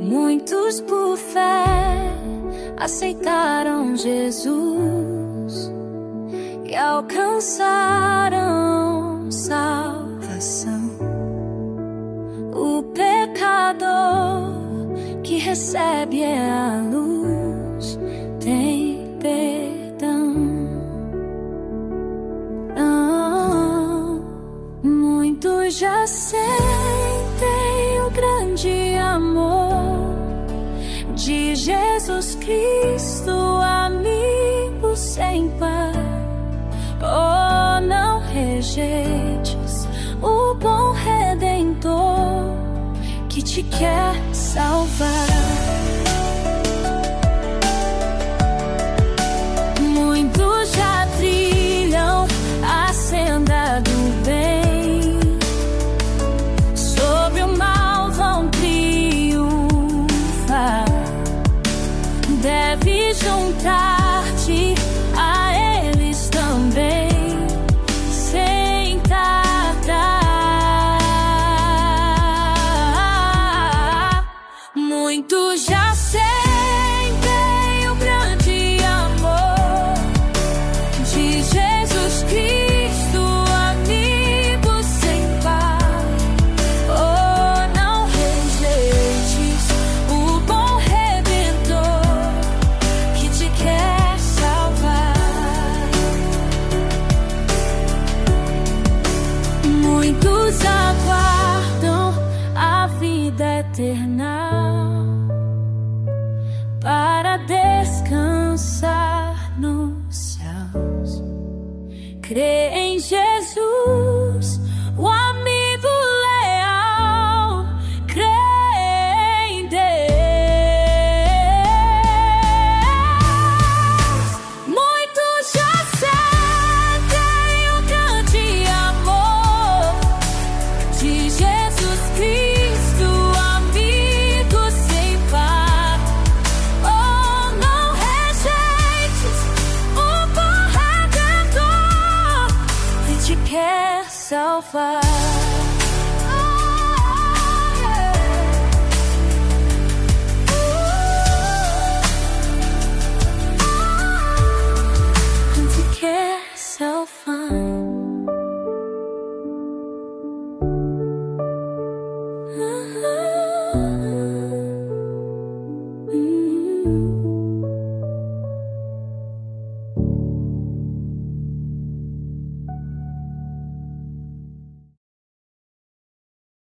Muitos por fé aceitaram Jesus e alcançaram salvação. O pecador que recebe a luz tem perdão. Muitos já sentem o grande amor de Jesus Cristo, amigo sem par. Oh, não rejeites o bom Redentor que te quer salvar. Muitos já trilham a senda do bem, sobre o mal vão triunfar. Deve juntar-te a eles também, sem tardar. Muitos já sentem o grande amor de Jesus Cristo, amigo sem par. Oh, não rejeites o bom Redentor que te quer salvar. Muitos aguardam a vida eterna para descansar nos céus. Crê em Jesus, o amigo leal. Crê em Deus. Muitos já sentem o grande amor de Jesus Cristo, amigo sem par. Oh, não rejeites o bom Redentor que te quer salvar.